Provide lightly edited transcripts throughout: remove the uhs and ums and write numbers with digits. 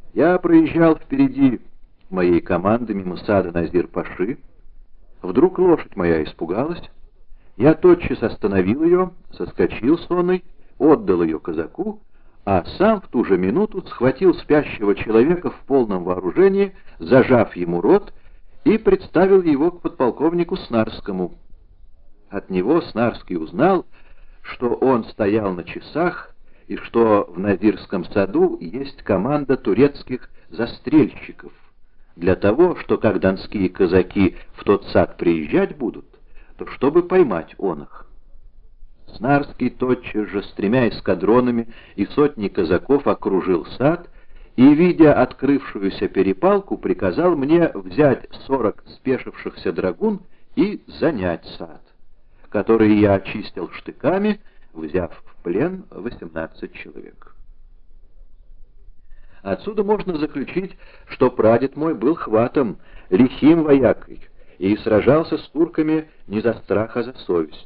Я проезжал впереди моей команды мимо сада Назир-Паши. Вдруг лошадь моя испугалась. Я тотчас остановил ее, соскочил с оной, отдал ее казаку, а сам в ту же минуту схватил спящего человека в полном вооружении, зажав ему рот, и представил его к подполковнику Снарскому. От него Снарский узнал, что он стоял на часах и что в Назирском саду есть команда турецких застрельщиков, для того, что как донские казаки в тот сад приезжать будут, то чтобы поймать он их. Снарский тотчас же с 3 эскадронами и сотней казаков окружил сад и, видя открывшуюся перепалку, приказал мне взять 40 спешившихся драгун и занять сад, который я очистил штыками, взяв в плен 18 человек. Отсюда можно заключить, что прадед мой был хватом, лихим воякой, и сражался с турками не за страх, а за совесть.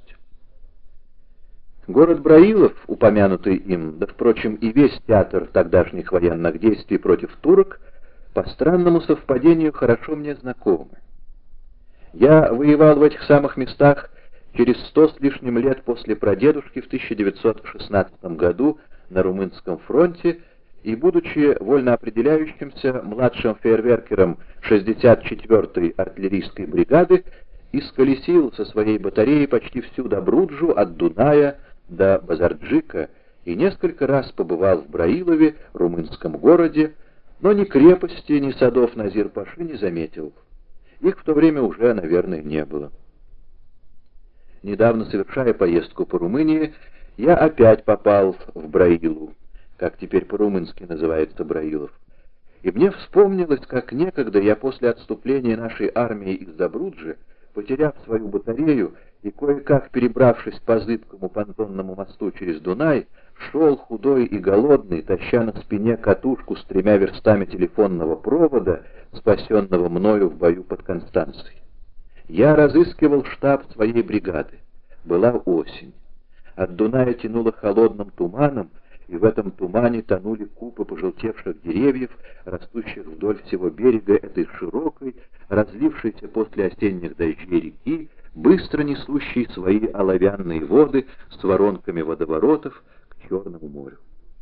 Город Браилов, упомянутый им, да, впрочем, и весь театр тогдашних военных действий против турок, по странному совпадению хорошо мне знакомы. Я воевал в этих самых местах через 100 с лишним лет после прадедушки в 1916 году на Румынском фронте, и, будучи вольно определяющимся младшим фейерверкером 64-й артиллерийской бригады, исколесил со своей батареей почти всю Добруджу от Дуная до Базарджика и несколько раз побывал в Браилове, румынском городе, но ни крепости, ни садов Назир-Паши не заметил. Их в то время уже, наверное, не было. Недавно, совершая поездку по Румынии, я опять попал в Браилу, как теперь по-румынски называется Браилов, и мне вспомнилось, как некогда я после отступления нашей армии из Добруджи, потеряв свою батарею и кое-как перебравшись по зыбкому понтонному мосту через Дунай, шел худой и голодный, таща на спине катушку с 3 верстами телефонного провода, спасенного мною в бою под Констанцией. Я разыскивал штаб своей бригады. Была осень. От Дуная тянуло холодным туманом, и в этом тумане тонули купы пожелтевших деревьев, растущих вдоль всего берега этой широкой, разлившейся после осенних дождей реки, быстро несущей свои оловянные воды с воронками водоворотов к Черному морю.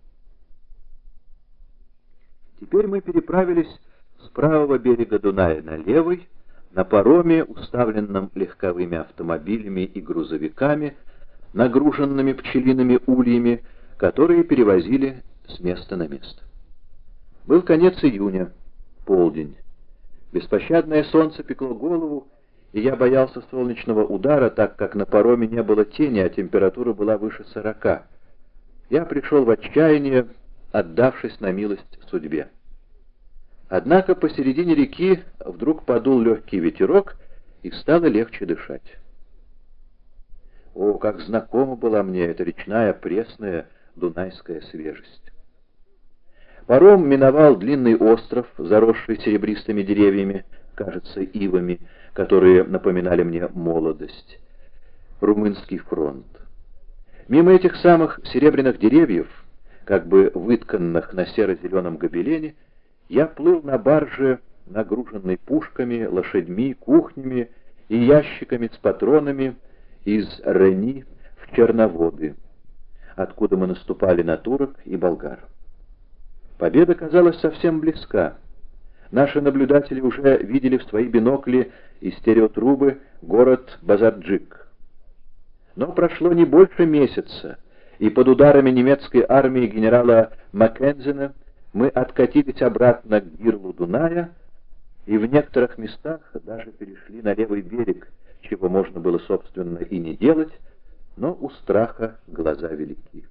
Теперь мы переправились с правого берега Дуная на левый, на пароме, уставленном легковыми автомобилями и грузовиками, нагруженными пчелиными ульями, которые перевозили с места на место. Был конец июня, полдень. Беспощадное солнце пекло голову, и я боялся солнечного удара, так как на пароме не было тени, а температура была выше 40. Я пришел в отчаяние, отдавшись на милость судьбе. Однако посередине реки вдруг подул легкий ветерок, и стало легче дышать. О, как знакома была мне эта речная пресная дунайская свежесть! Паром миновал длинный остров, заросший серебристыми деревьями, кажется, ивами, которые напоминали мне молодость. Румынский фронт. Мимо этих самых серебряных деревьев, как бы вытканных на серо-зеленом гобелене, я плыл на барже, нагруженной пушками, лошадьми, кухнями и ящиками с патронами из Рени в Черноводы, откуда мы наступали на турок и болгар. Победа казалась совсем близка. Наши наблюдатели уже видели в свои бинокли и стереотрубы город Базарджик. Но прошло не больше месяца, и под ударами немецкой армии генерала Маккензена мы откатились обратно к гирлу Дуная и в некоторых местах даже перешли на левый берег, чего можно было, собственно, и не делать, но у страха глаза велики.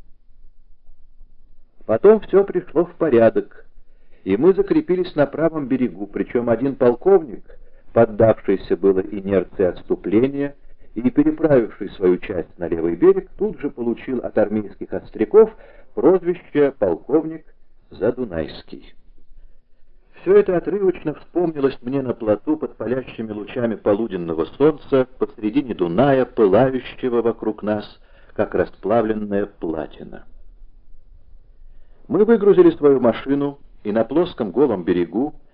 Потом все пришло в порядок, и мы закрепились на правом берегу, причем один полковник, поддавшийся было инерции отступления и переправивший свою часть на левый берег, тут же получил от армейских остряков прозвище «полковник Задунайский». Все это отрывочно вспомнилось мне на плоту под палящими лучами полуденного солнца, посредине Дуная, пылающего вокруг нас, как расплавленная платина. Мы выгрузили свою машину, и на плоском голом берегу